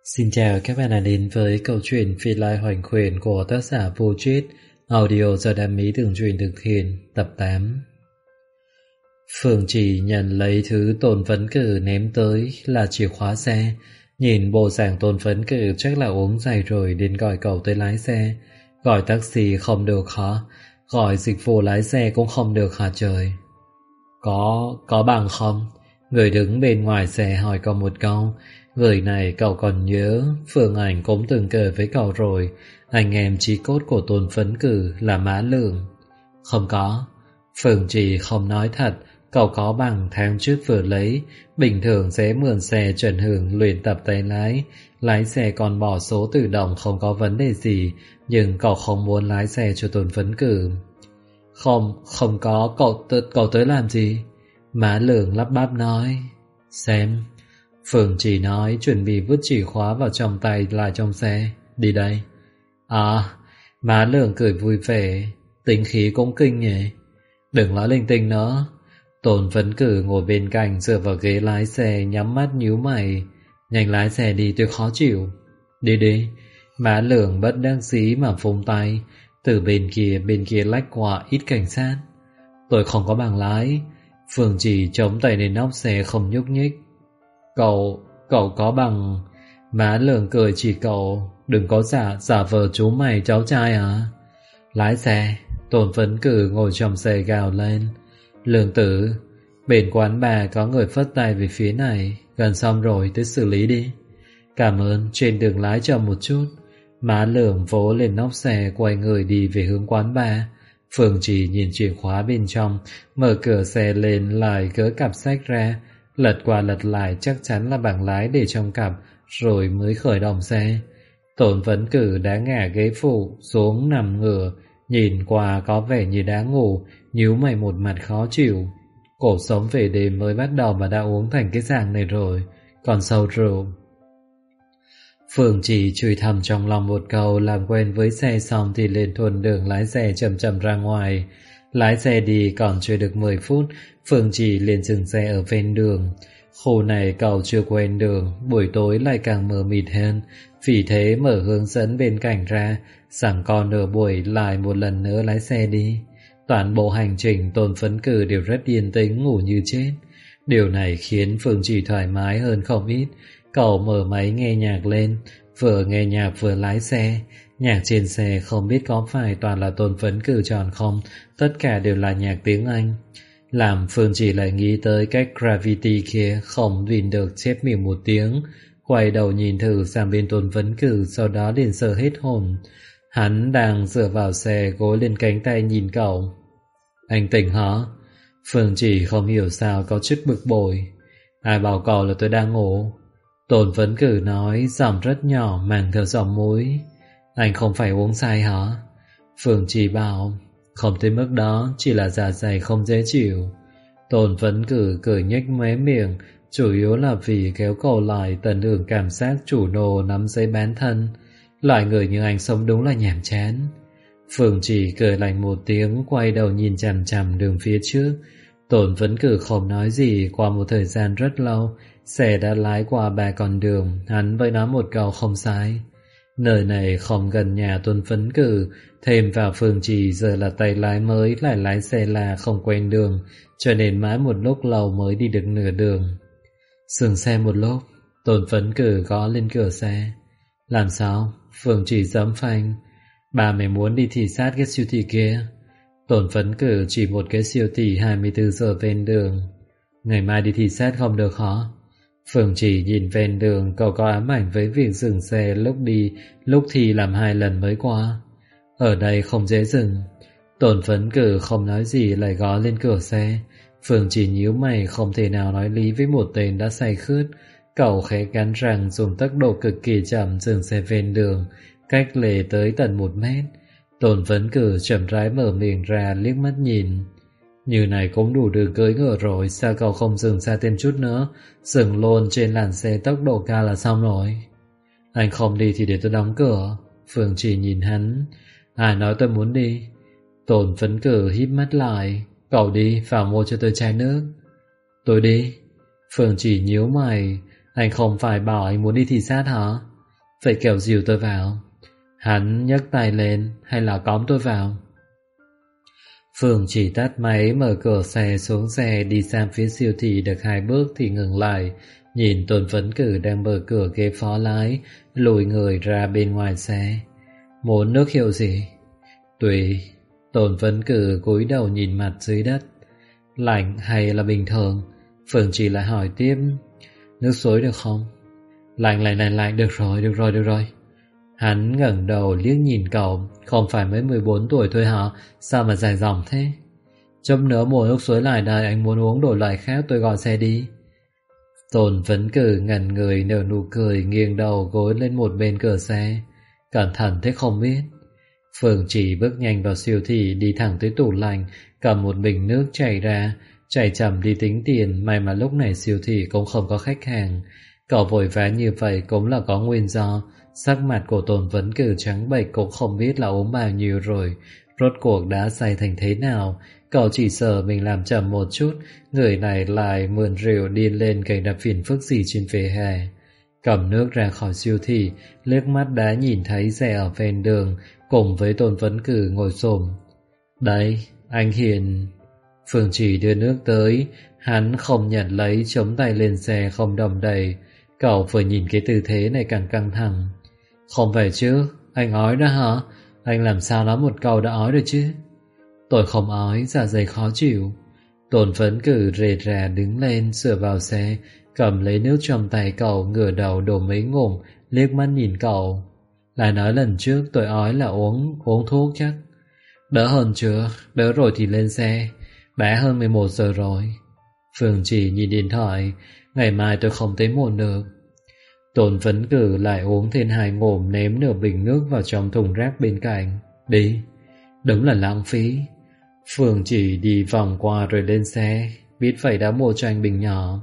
Xin chào các bạn đã đến với câu chuyện Phi Lai Hoành Khuyển của tác giả Vô Triết, audio do Đam Mỹ Tường Truyền thực hiện, tập 8. Phương chỉ nhận lấy thứ Tôn Phấn Cử ném tới là chìa khóa xe. Nhìn bộ dạng Tôn Phấn Cử chắc là uống say rồi đến gọi cậu tới lái xe. Gọi taxi không được hả? Gọi dịch vụ lái xe cũng không được hả trời? Có bằng không? Người đứng bên ngoài xe hỏi cậu một câu. Người này cậu còn nhớ, Phương Ảnh cũng từng kể với cậu rồi, anh em chí cốt của Tôn Phấn Cử là Mã Lượng. Không có. Phương chỉ không nói thật, cậu có bằng tháng trước vừa lấy, bình thường sẽ mượn xe Trần Hưởng luyện tập tay lái xe còn bỏ số tự động không có vấn đề gì, nhưng cậu không muốn lái xe cho Tôn Phấn Cử. Không có, cậu tới làm gì? Mã Lượng lắp bắp nói. Xem. Phương chỉ nói chuẩn bị vứt chìa khóa vào trong tay lại trong xe. Đi đây. Má Lượng cười vui vẻ. Tính khí cũng kinh nhỉ. Đừng nói linh tinh nữa. Tôn Phấn Cử ngồi bên cạnh dựa vào ghế lái xe, nhắm mắt nhíu mày. Nhanh lái xe đi, tôi khó chịu. Đi đi. Má Lượng bất đắc dĩ mà phung tay. Từ bên kia lách qua ít cảnh sát. Tôi không có bằng lái. Phương chỉ chống tay lên nóc xe không nhúc nhích. Cậu có bằng. Má Lượng cười chỉ cậu. Đừng có giả vờ chú mày cháu trai à? Lái xe. Tôn Phấn Cử ngồi trong xe gào lên. Lượng tử, bên quán bà có người phất tay về phía này. Gần xong rồi, tới xử lý đi. Cảm ơn, trên đường lái chậm một chút. Má Lượng vỗ lên nóc xe, quay người đi về hướng quán bà. Phương chỉ nhìn chìa khóa bên trong, mở cửa xe lên lại gỡ cặp sách ra, lật qua lật lại chắc chắn là bảng lái để trong cặp, rồi mới khởi động xe. Tôn Phấn Cử đã ngả ghế phụ xuống nằm ngửa, nhìn qua có vẻ như đã ngủ, nhíu mày một mặt khó chịu. Cuộc sống về đêm mới bắt đầu mà đã uống thành cái dạng này rồi, còn sâu rượu. Phương chỉ chửi thầm trong lòng một câu, làm quen với xe xong thì lên thuần đường lái xe chậm chậm ra ngoài. Lái xe đi còn chưa được 10 phút, Phương chỉ liền dừng xe ở ven đường. Khu này cậu chưa quen đường, buổi tối lại càng mờ mịt hơn, vì thế mở hướng dẫn bên cạnh ra, sẵn còn nửa buổi lại một lần nữa lái xe đi. Toàn bộ hành trình Tôn Phấn Cử đều rất yên tĩnh, ngủ như chết. Điều này khiến Phương chỉ thoải mái hơn không ít. Cậu mở máy nghe nhạc lên, vừa nghe nhạc vừa lái xe. Nhạc trên xe không biết có phải toàn là Tôn Phấn Cử chọn không, tất cả đều là nhạc tiếng Anh. Làm Phương chỉ lại nghĩ tới cách Gravity kia, không nhìn được chép miệng một tiếng. Quay đầu nhìn thử sang bên Tôn Phấn Cử, sau đó liền sợ hết hồn. Hắn đang dựa vào xe, gối lên cánh tay nhìn cậu. Anh tỉnh hả? Phương chỉ không hiểu sao có chút bực bội. Ai bảo cậu là tôi đang ngủ? Tôn Phấn Cử nói, giọng rất nhỏ mang theo giọng muối. Anh không phải uống say hả? Phương chỉ bảo, không tới mức đó, chỉ là dạ dày không dễ chịu. Tôn Phấn Cử cười nhếch mé miệng, chủ yếu là vì kéo cậu lại tận hưởng cảm giác chủ nô nắm giấy bán thân. Loại người như anh sống đúng là nhàm chán. Phương chỉ cười lạnh một tiếng, quay đầu nhìn chằm chằm đường phía trước. Tôn Phấn Cử không nói gì. Qua một thời gian rất lâu, xe đã lái qua 3 con đường. Hắn mới nói một câu không sai. Nơi này không gần nhà Tôn Phấn Cử, thêm vào Phương chỉ giờ là tay lái mới, lại lái xe là không quen đường, cho nên mãi một lúc lâu mới đi được nửa đường. Dừng xe một lúc, Tôn Phấn Cử gõ lên cửa xe. Làm sao? Phương chỉ giẫm phanh. Bà mày muốn đi thị sát cái siêu thị kia. Tôn Phấn Cử chỉ một cái siêu thị 24 giờ ven đường. Ngày mai đi thị sát không được hả? Phương chỉ nhìn ven đường, cậu có ám ảnh với việc dừng xe lúc đi, lúc thì làm 2 lần mới qua. Ở đây không dễ dừng. Tôn Phấn Cử không nói gì lại gõ lên cửa xe. Phương chỉ nhíu mày, không thể nào nói lý với một tên đã say khướt. Cậu khẽ cắn răng dùng tốc độ cực kỳ chậm dừng xe ven đường, cách lề tới tận 1 mét. Tôn Phấn Cử chậm rãi mở miệng ra, liếc mắt nhìn. Như này cũng đủ đường cưỡi ngựa rồi, sao cậu không dừng xa thêm chút nữa? Dừng luôn trên làn xe tốc độ cao là xong rồi. Anh không đi thì để tôi đóng cửa. Phương chỉ nhìn hắn. Ai nói tôi muốn đi? Tôn Phấn Cử híp mắt lại. Cậu đi, vào mua cho tôi chai nước. Tôi đi. Phương chỉ nhíu mày. Anh không phải bảo anh muốn đi thị sát hả? Vậy kẻo dìu tôi vào. Hắn nhấc tay lên, hay là cõng tôi vào? Phương chỉ tắt máy, mở cửa xe, xuống xe, đi sang phía siêu thị được 2 bước thì ngừng lại, nhìn Tôn Vấn Cử đang mở cửa ghế phó lái, lùi người ra bên ngoài xe. Muốn nước hiệu gì? Tùy. Tôn Vấn Cử cúi đầu nhìn mặt dưới đất. Lạnh hay là bình thường? Phương chỉ lại hỏi tiếp. Nước suối được không? Lạnh, được rồi. Hắn ngẩng đầu liếc nhìn cậu. Không phải mới 14 tuổi thôi hả? Sao mà dài dòng thế? Chút nữa mùa nước suối lại đây, anh muốn uống đổi loại khác, tôi gọi xe đi. Tôn Vấn Cử ngẩn người nở nụ cười, nghiêng đầu gối lên một bên cửa xe. Cẩn thận thế không biết. Phương chỉ bước nhanh vào siêu thị, đi thẳng tới tủ lạnh, cầm một bình nước chảy ra, chạy chậm đi tính tiền. May mà lúc này siêu thị cũng không có khách hàng. Cậu vội vã như vậy cũng là có nguyên do. Sắc mặt của Tôn Vấn Cử trắng bệch, cũng không biết là uống bao nhiêu rồi, rốt cuộc đã say thành thế nào. Cậu chỉ sợ mình làm chậm một chút, người này lại mượn rượu điên lên gây ra phiền phức gì trên vỉa hè. Cầm nước ra khỏi siêu thị, liếc mắt đã nhìn thấy xe ở ven đường, cùng với Tôn Vấn Cử ngồi xổm. Đấy, anh Hiền. Phương chỉ đưa nước tới, hắn không nhận lấy, chống tay lên xe không đong đầy. Cậu vừa nhìn cái tư thế này càng căng thẳng. Không phải chứ, anh ói đó hả? Anh làm sao nói một câu đã ói được chứ? Tôi không ói, dạ dày khó chịu. Tôn Vấn Cử rề rà đứng lên, sửa vào xe, cầm lấy nước trong tay cậu, ngửa đầu đổ mấy ngụm, liếc mắt nhìn cậu. Lại nói lần trước tôi ói là uống thuốc chắc. Đỡ hơn chưa? Đỡ rồi thì lên xe. Đã hơn 11 giờ rồi. Phương chỉ nhìn điện thoại. Ngày mai tôi không tới muộn được. Tôn Vấn Cử lại uống thêm 2 ngụm, ném nửa bình nước vào trong thùng rác bên cạnh. Đi. Đúng là lãng phí. Phương chỉ đi vòng qua rồi lên xe. Biết vậy đã mua cho anh bình nhỏ.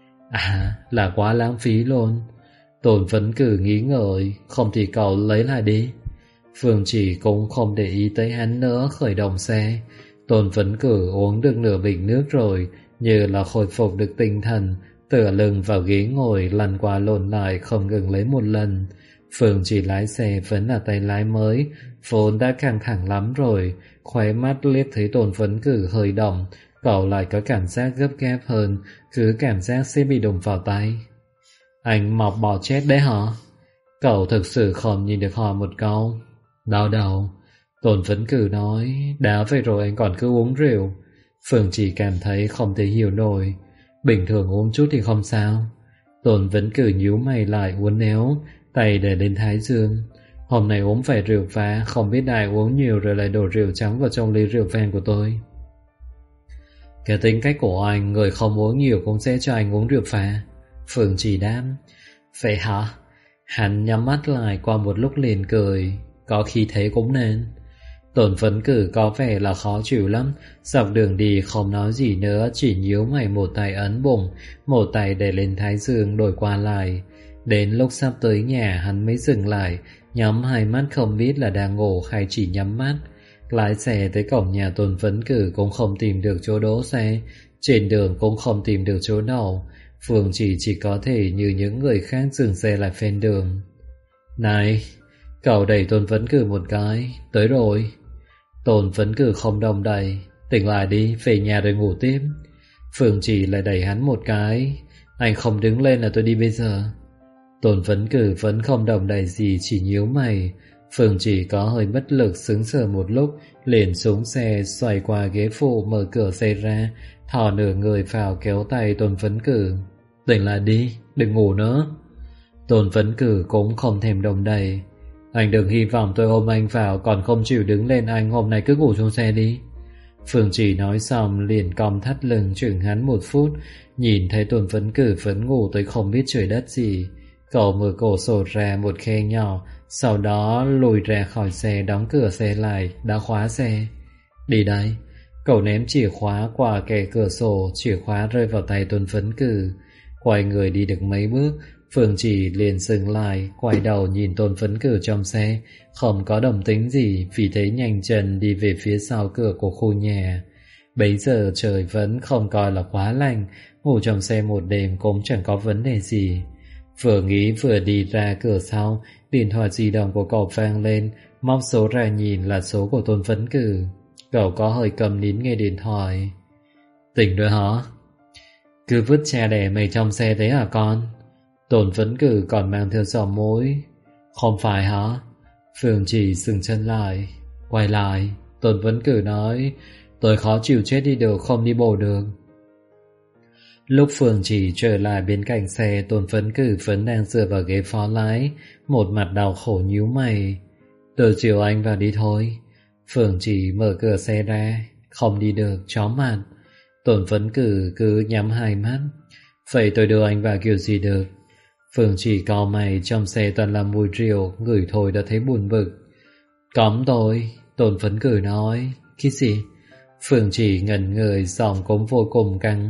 À, là quá lãng phí luôn. Tôn Vấn Cử nghĩ ngợi. Không thì cậu lấy lại đi. Phương chỉ cũng không để ý tới hắn nữa, khởi động xe. Tôn Vấn Cử uống được nửa bình nước rồi, như là khôi phục được tinh thần, tựa lưng vào ghế ngồi, lăn qua lộn lại không ngừng lấy một lần. Phương chỉ lái xe vẫn là tay lái mới, vốn đã căng thẳng lắm rồi. Khóe mắt liếc thấy Tôn Vấn Cử hơi động, cậu lại có cảm giác gấp gáp hơn, cứ cảm giác sẽ bị đụng vào tay. Anh mọc bò chết đấy hả? Cậu thực sự không nhìn được hỏi một câu. Đau đầu. Tôn Vấn Cử nói. Đã vậy rồi anh còn cứ uống rượu. Phương chỉ cảm thấy không thể hiểu nổi. Bình thường uống chút thì không sao. Tôn Vấn Cử nhíu mày lại, uốn éo, tay để lên thái dương. Hôm nay uống phải rượu vá, không biết ai uống nhiều rồi lại đổ rượu trắng vào trong ly rượu vang của tôi. Cái tính cách của anh, người không uống nhiều cũng sẽ cho anh uống rượu pha. Phương chỉ đáp. Vậy hả? Hắn nhắm mắt lại, qua một lúc liền cười. Có khi thế cũng nên. Tôn Vấn Cử có vẻ là khó chịu lắm. Dọc đường đi không nói gì nữa, chỉ nhíu mày, một tay ấn bụng, một tay để lên thái dương đổi qua lại. Đến lúc sắp tới nhà hắn mới dừng lại, nhắm hai mắt không biết là đang ngủ hay chỉ nhắm mắt. Lái xe tới cổng nhà Tôn Vấn Cử cũng không tìm được chỗ đỗ xe, trên đường cũng không tìm được chỗ đậu. Phương chỉ có thể như những người khác dừng xe lại ven đường. Này! Cậu đẩy Tôn Vấn Cử một cái. Tới rồi. Tôn Vấn Cử không đong đậy. Tỉnh lại đi, về nhà rồi ngủ tiếp. Phương chỉ lại đẩy hắn một cái. Anh không đứng lên là tôi đi bây giờ. Tôn Vấn Cử vẫn không đong đậy gì, chỉ nhíu mày. Phương chỉ có hơi bất lực, sững sờ một lúc, liền xuống xe, xoay qua ghế phụ, mở cửa xe ra, thò nửa người vào kéo tay Tôn Vấn Cử. Tỉnh lại đi, đừng ngủ nữa. Tôn Vấn Cử cũng không thèm đong đậy. Anh đừng hy vọng tôi ôm anh vào, còn không chịu đứng lên, anh hôm nay cứ ngủ trong xe đi. Phương chỉ nói xong liền cong thắt lưng chừng hắn một phút, nhìn thấy Tôn Vấn Cử vẫn ngủ tới không biết trời đất gì. Cậu mở cổ sổ ra một khe nhỏ, sau đó lùi ra khỏi xe, đóng cửa xe lại, đã khóa xe. Đi đây. Cậu ném chìa khóa qua kẻ cửa sổ, chìa khóa rơi vào tay Tôn Vấn Cử. Quay người đi được mấy bước, Phương chỉ liền dừng lại, quay đầu nhìn Tôn Vấn Cử trong xe, không có đồng tính gì, vì thế nhanh chân đi về phía sau cửa của khu nhà. Bấy giờ trời vẫn không coi là quá lạnh, ngủ trong xe một đêm cũng chẳng có vấn đề gì. Vừa nghĩ vừa đi ra cửa sau, điện thoại di động của cậu vang lên, móc số ra nhìn là số của Tôn Phấn Cử. Cậu có hơi cầm nín nghe điện thoại. Tỉnh rồi hả? Cứ vứt cha đẻ mày trong xe thế hả con? Tôn Phấn Cử còn mang theo giỏ mối. Không phải hả? Phương Chỉ dừng chân lại. Quay lại, Tôn Phấn Cử nói, tôi khó chịu chết đi được, không đi bộ được. Lúc Phương Chỉ trở lại bên cạnh xe, Tôn Phấn Cử vẫn đang dựa vào ghế phó lái, một mặt đau khổ nhíu mày. Tôi chiều anh vào đi thôi. Phương Chỉ mở cửa xe ra. Không đi được, chó mặt. Tôn Phấn Cử cứ nhắm hai mắt. Vậy tôi đưa anh vào kiểu gì được? Phương Chỉ cau mày, trong xe toàn là mùi rượu, ngửi thôi đã thấy buồn bực. Cõng tôi, Tôn Phấn Cử nói. Cái gì? Phương Chỉ ngẩn người, giọng cũng vô cùng căng.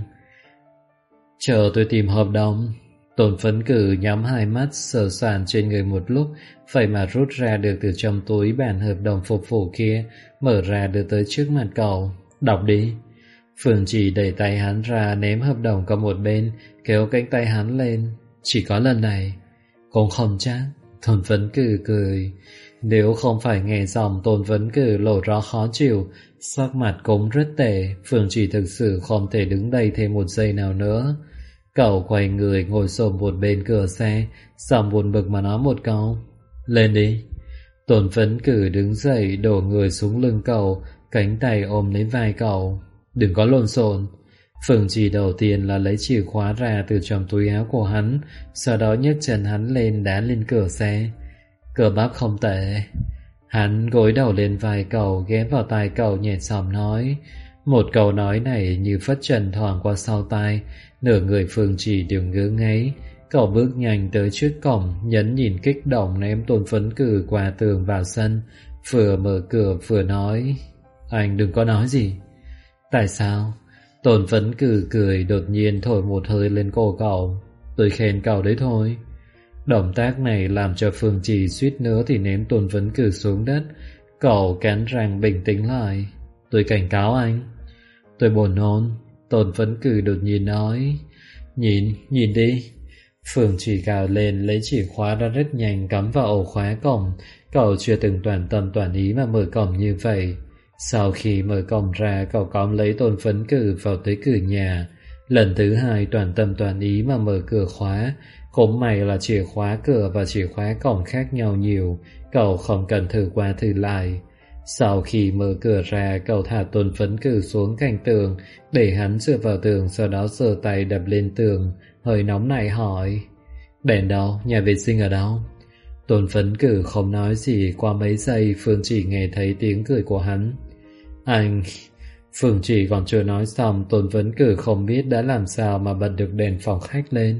Chờ tôi tìm hợp đồng. Tôn Phấn Cử nhắm hai mắt, sờ soạn trên người một lúc, vậy mà rút ra được từ trong túi bản hợp đồng phục vụ kia, mở ra đưa tới trước mặt cậu. Đọc đi. Phương Chỉ đẩy tay hắn ra, ném hợp đồng qua một bên, kéo cánh tay hắn lên. Chỉ có lần này. Cũng không chắc. Tôn Phấn Cử cười. Nếu không phải nghe giọng Tôn Phấn Cử lộ rõ khó chịu, sắc mặt cũng rất tệ, Phương Chỉ thực sự không thể đứng đây thêm một giây nào nữa. Cậu quay người ngồi xổm một bên cửa xe, giọng buồn bực mà nói một câu. Lên đi. Tôn Phấn Cử đứng dậy, đổ người xuống lưng cậu, cánh tay ôm lấy vai cậu. Đừng có lộn xộn. Phương Chỉ đầu tiên là lấy chìa khóa ra từ trong túi áo của hắn, sau đó nhấc chân hắn lên đá lên cửa xe. Cơ bắp không tệ. Hắn gối đầu lên vai cậu, ghé vào tai cậu nhẹ giọng nói. Một câu nói này như phất trần thoảng qua sau tai, nửa người Phương Chỉ đều ngứa ngáy. Cậu bước nhanh tới trước cổng, nhấn nhìn kích động ném Tôn Phấn Cử qua tường vào sân, vừa mở cửa vừa nói. Anh đừng có nói gì. Tại sao? Tôn Phấn Cử cười, đột nhiên thổi một hơi lên cổ cậu. Tôi khen cậu đấy thôi. Động tác này làm cho Phương Chỉ suýt nữa thì ném Tôn Phấn Cử xuống đất. Cậu cắn răng bình tĩnh lại. Tôi cảnh cáo anh. Tôi buồn nôn. Tôn Phấn Cử đột nhiên nói. Nhìn đi. Phương Chỉ gào lên, lấy chìa khóa ra rất nhanh, cắm vào ổ khóa cổng. Cậu chưa từng toàn tâm toàn ý mà mở cổng như vậy. Sau khi mở cổng ra, cậu cõng lấy Tôn Phấn Cử vào tới cửa nhà. Lần thứ hai toàn tâm toàn ý mà mở cửa khóa. Cũng may là chìa khóa cửa và chìa khóa cổng khác nhau nhiều, cậu không cần thử qua thử lại. Sau khi mở cửa ra, cậu thả Tôn Phấn Cử xuống cạnh tường, để hắn dựa vào tường, sau đó giơ tay đập lên tường, hơi nóng nảy hỏi. Đèn đâu? Nhà vệ sinh ở đâu? Tôn Phấn Cử không nói gì. Qua mấy giây, Phương Chỉ nghe thấy tiếng cười của hắn. Anh... Phương Chỉ còn chưa nói xong, Tôn Phấn Cử không biết đã làm sao mà bật được đèn phòng khách lên.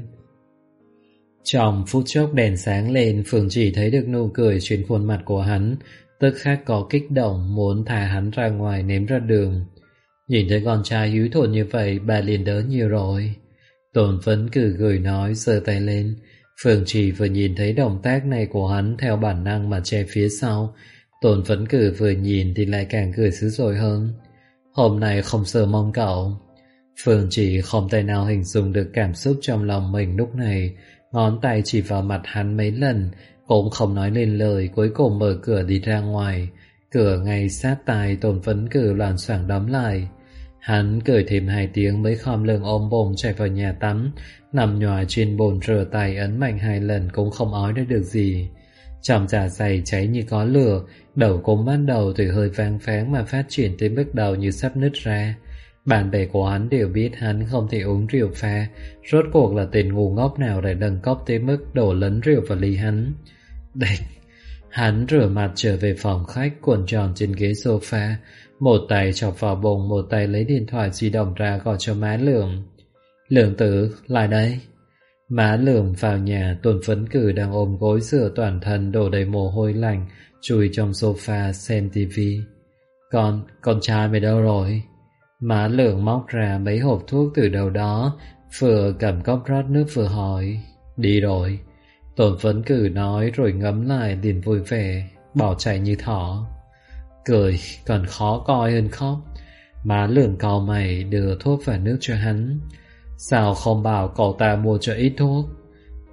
Trong phút chốc đèn sáng lên, Phương Chỉ thấy được nụ cười trên khuôn mặt của hắn, tức khắc có kích động muốn thả hắn ra ngoài ném ra đường. Nhìn thấy con trai hiếu thuận như vậy, bà liền đỡ nhiều rồi. Tôn Phấn Cử cười nói, giơ tay lên. Phương Chỉ vừa nhìn thấy động tác này của hắn, theo bản năng mà che phía sau. Tôn Phấn Cử vừa nhìn thì lại càng cười dữ dội hơn. Hôm nay không sờ mong cậu. Phương Chỉ không thể nào hình dung được cảm xúc trong lòng mình lúc này. Ngón tay chỉ vào mặt hắn mấy lần, cũng không nói lên lời, cuối cùng mở cửa đi ra ngoài. Cửa ngay sát tai Tôn Phấn Cử loảng xoảng đóng lại. Hắn cười thêm 2 tiếng mới khom lưng ôm bụng chạy vào nhà tắm, nằm nhòi trên bồn rửa tay ấn mạnh 2 lần cũng không ói được gì. Trong dạ dày cháy như có lửa, đầu cũng bắt đầu từ hơi vang pháng mà phát triển tới mức đầu như sắp nứt ra. Bạn bè của hắn đều biết hắn không thể uống rượu pha, rốt cuộc là tên ngu ngốc nào để nâng cốc tới mức đổ lấn rượu vào ly hắn. Địch! Hắn rửa mặt trở về phòng khách, cuộn tròn trên ghế sofa, một tay chọc vào bụng, một tay lấy điện thoại di động ra gọi cho má Lượng. Lượng tử, lại đây. Má Lượng vào nhà, Tôn Phấn Cử đang ôm gối rửa toàn thân đổ đầy mồ hôi lạnh, chui trong sofa xem tivi. Con trai mày đâu rồi? Má Lượng móc ra mấy hộp thuốc từ đầu đó, vừa cầm cốc rót nước vừa hỏi. Đi rồi. Tôn Phấn Cử nói rồi ngấm lại liền vui vẻ, bỏ chạy như thỏ. Cười còn khó coi hơn khóc. Má Lượng cau mày đưa thuốc và nước cho hắn. Sao không bảo cậu ta mua cho ít thuốc?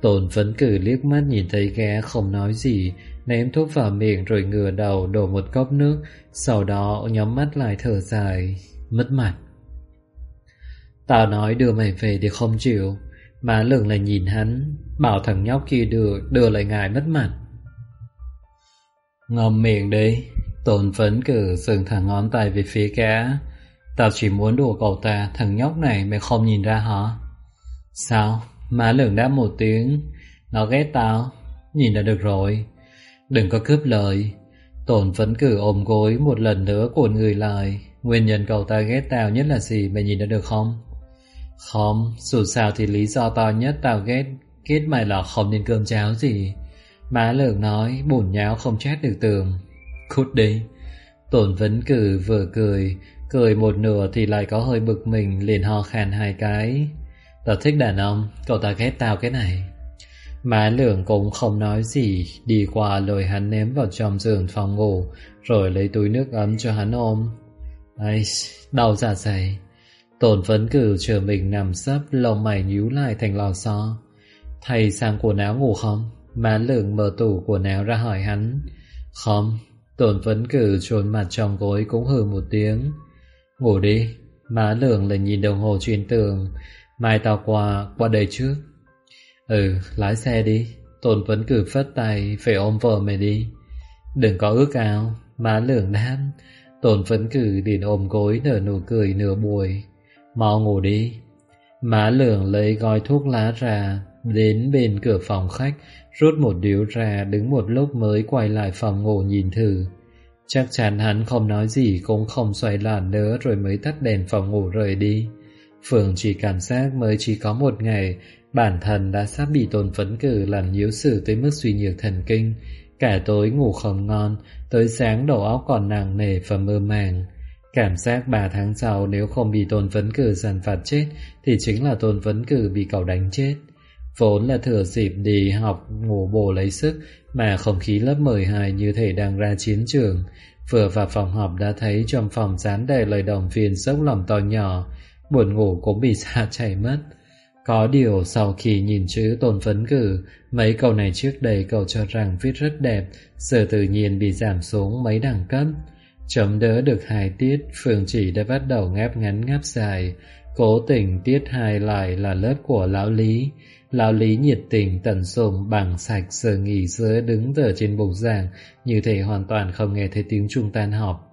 Tồn Phấn Cử liếc mắt nhìn thấy gã không nói gì, ném thuốc vào miệng rồi ngửa đầu đổ một cốc nước, sau đó nhắm mắt lại thở dài, mất mặt. Tao nói đưa mày về thì không chịu. Má Lường lại nhìn hắn, bảo thằng nhóc kia đưa lại ngài mất mặt. Ngậm miệng đi. Tồn Phấn Cử dừng thẳng ngón tay về phía gã. Tao chỉ muốn đùa cậu ta, thằng nhóc này mày không nhìn ra hả? Sao? Má Lường đáp một tiếng. Nó ghét tao. Nhìn là được rồi. Đừng có cướp lời. Tồn Phấn Cử ôm gối một lần nữa cuộn người lại. Nguyên nhân cậu ta ghét tao nhất là gì, mày nhìn ra được không? Không, dù sao thì lý do to nhất tao ghét mày là không nên cơm cháo gì. Má Lường nói, bùn nháo không chát được tường. Cút đi. Tồn Phấn Cử vừa cười một nửa thì lại có hơi bực mình, liền ho khan 2 cái. Tao thích đàn ông, cậu ta ghét tao cái này. Má Lường cũng không nói gì, đi qua lôi hắn ném vào trong giường phòng ngủ, rồi lấy túi nước ấm cho hắn ôm. Ai, đau dạ dày. Tồn Phấn Cử chờ mình nằm sấp, lông mày nhíu lại thành lò xo. Thay sang quần áo ngủ không? Má Lường mở tủ quần áo ra hỏi hắn. Không. Tồn Phấn Cử chôn mặt trong gối cũng hừ một tiếng. Ngủ đi. Má Lường lại nhìn đồng hồ trên tường. Mai tao qua đây trước. Lái xe đi. Tồn Phấn Cử phất tay, phải ôm vợ mày đi. Đừng có ước ao. Má Lường đáp. Tồn Phấn Cử liền ôm gối nở nụ cười nửa buồn. Mau ngủ đi. Má Lường lấy gói thuốc lá ra, đến bên cửa phòng khách, rút một điếu ra, đứng một lúc mới quay lại phòng ngủ nhìn thử. Chắc chắn hắn không nói gì cũng không xoay làn nữa, rồi mới tắt đèn phòng ngủ rời đi. Phượng chỉ cảm giác mới chỉ có một ngày, bản thân đã sắp bị Tồn Phấn Cử làm nhiễu xử tới mức suy nhược thần kinh. Cả tối ngủ không ngon, tới sáng đầu óc còn nặng nề và mơ màng. Cảm giác 3 tháng sau nếu không bị Tồn Phấn Cử giàn phạt chết thì chính là Tồn Phấn Cử bị cậu đánh chết. Vốn là thừa dịp đi học ngủ bổ lấy sức, mà không khí lớp 12 như thể đang ra chiến trường. Vừa vào phòng học đã thấy trong phòng dán đầy lời động viên dốc lòng to nhỏ, buồn ngủ cũng bị xa chảy mất. Có điều sau khi nhìn chữ Tồn Phấn Cử, mấy câu này trước đây cậu cho rằng viết rất đẹp, giờ tự nhiên bị giảm xuống mấy đẳng cấp. Chống đỡ được 2 tiết, Phương Chỉ đã bắt đầu ngáp ngắn ngáp dài. Cố tình tiết 2 lại là lớp của Lão Lý. Lão Lý nhiệt tình tận dụng bằng sạch, giờ nghỉ giữa đứng ở trên bục giảng, như thể hoàn toàn không nghe thấy tiếng chuông tan học.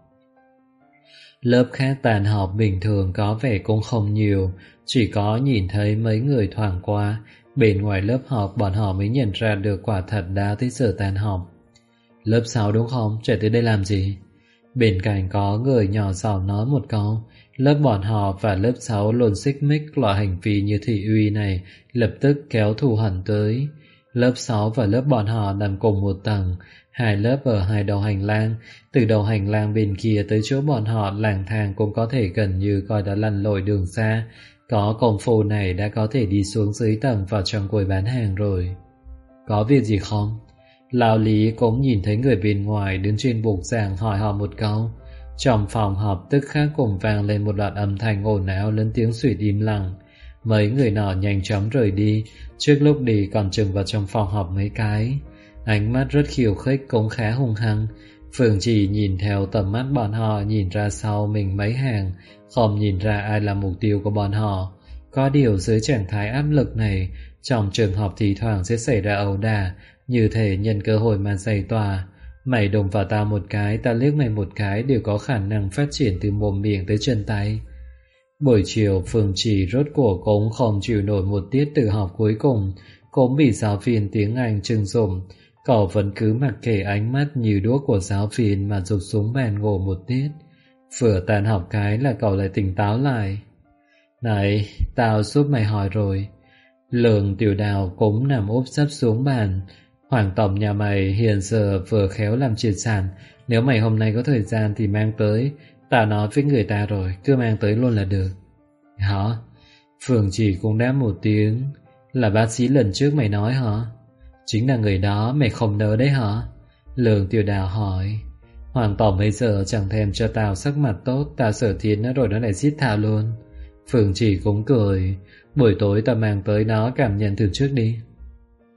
Lớp khác tan học bình thường có vẻ cũng không nhiều, chỉ có nhìn thấy mấy người thoảng qua. Bên ngoài lớp học bọn họ mới nhận ra được quả thật đã tới giờ tan học. Lớp 6 đúng không? Chạy tới đây làm gì? Bên cạnh có người nhỏ giọng nói một câu. Lớp bọn họ và lớp 6 luôn xích mích, loại hành vi như thị uy này lập tức kéo thù hằn tới. Lớp 6 và lớp bọn họ nằm cùng một tầng, 2 lớp ở 2 đầu hành lang. Từ đầu hành lang bên kia tới chỗ bọn họ lang thang cũng có thể gần như coi đã lăn lội đường xa. Có công phu này đã có thể đi xuống dưới tầng vào trong quầy bán hàng rồi. Có việc gì không? Lão Lý cũng nhìn thấy người bên ngoài đứng trên bục giảng, hỏi họ một câu. Trong phòng họp tức khắc cùng vang lên một loạt âm thanh ồn ào, lớn tiếng suýt im lặng. Mấy người nọ nhanh chóng rời đi, trước lúc đi còn chừng vào trong phòng họp mấy cái. Ánh mắt rất khiêu khích cũng khá hung hăng. Phương chỉ nhìn theo tầm mắt bọn họ, nhìn ra sau mình mấy hàng, không nhìn ra ai là mục tiêu của bọn họ. Có điều dưới trạng thái áp lực này, trong trường học thì thoảng sẽ xảy ra ẩu đả, như thể nhân cơ hội mà giải tỏa. Mày đụng vào tao một cái, tao liếc mày một cái, đều có khả năng phát triển từ mồm miệng tới chân tay. Buổi chiều Phương Chỉ rốt cuộc cũng không chịu nổi một tiết tự học cuối cùng, cũng bị giáo viên tiếng Anh trừng dụng. Cậu vẫn cứ mặc kệ ánh mắt như đuốc của giáo viên mà rụt xuống bàn ngủ một tiết. Vừa tan học cái là cậu lại tỉnh táo lại. Này, tao giúp mày hỏi rồi. Lường Tiểu Đào cũng nằm úp sấp xuống bàn. Hoàng tổng nhà mày hiện giờ vừa khéo làm triệt sản, nếu mày hôm nay có thời gian thì mang tới. Tao nói với người ta rồi, cứ mang tới luôn là được. Hả? Phương Chỉ cũng đáp một tiếng. Là bác sĩ lần trước mày nói hả? Chính là người đó, mày không nhớ đấy hả? Lường Tiểu Đào hỏi. Hoàng tổng bây giờ chẳng thèm cho tao sắc mặt tốt, tao sợ thiến nó rồi nó lại giết tao luôn. Phương Chỉ cũng cười. Buổi tối tao mang tới nó cảm nhận từ trước đi.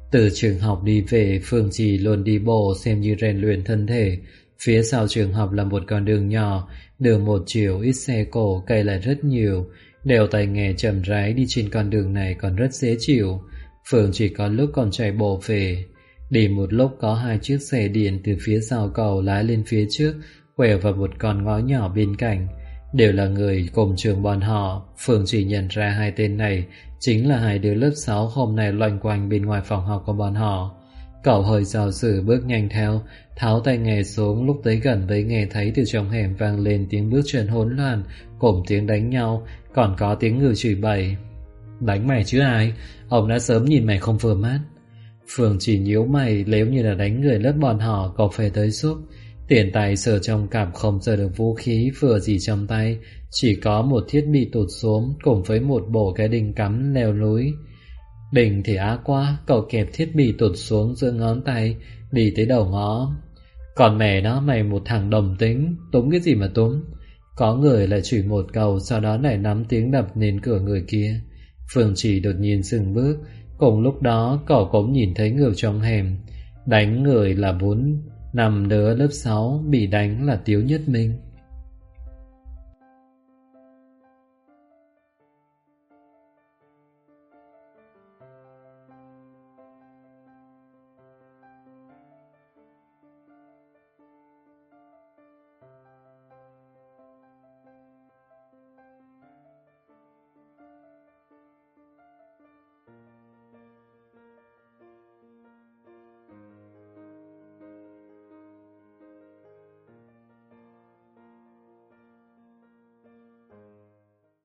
Từ trường học đi về, Phương Trì luôn đi bộ xem như rèn luyện thân thể. Phía sau trường học là một con đường nhỏ, đường một chiều ít xe cộ, cây lại rất nhiều. Đèo tay nghề chậm rãi đi trên con đường này còn rất dễ chịu. Phương chỉ có lúc còn chạy bộ về. Đi một lúc có 2 chiếc xe điện từ phía sau cầu lái lên phía trước, quẹo vào một con ngõ nhỏ bên cạnh. Đều là người cùng trường bọn họ. Phương chỉ nhận ra 2 tên này chính là 2 đứa lớp 6 hôm nay loanh quanh bên ngoài phòng học của bọn họ. Cậu hơi do dự bước nhanh theo, tháo tay nghề xuống. Lúc tới gần với nghe thấy từ trong hẻm vang lên tiếng bước chân hỗn loạn cùng tiếng đánh nhau, còn có tiếng người chửi bậy. Đánh mày chứ ai? Ông đã sớm nhìn mày không vừa mắt. Phương chỉ nhíu mày, nếu như là đánh người lớp bọn họ cậu phải tới giúp. Tiền tài sờ trong cặp không giơ được vũ khí vừa gì trong tay, chỉ có một thiết bị tụt xuống cùng với một bộ cái đinh cắm leo núi. Đỉnh thì á quá, cậu kẹp thiết bị tụt xuống giữa ngón tay, đi tới đầu ngõ. Còn mẹ nó, mày một thằng đồng tính, túm cái gì mà túm? Có người lại chửi một câu, sau đó lại nắm tiếng đập lên cửa người kia. Phương chỉ đột nhiên dừng bước. Cùng lúc đó cậu cũng nhìn thấy người trong hẻm. Đánh người là 4-5 đứa lớp 6, bị đánh là Tiếu Nhất Minh.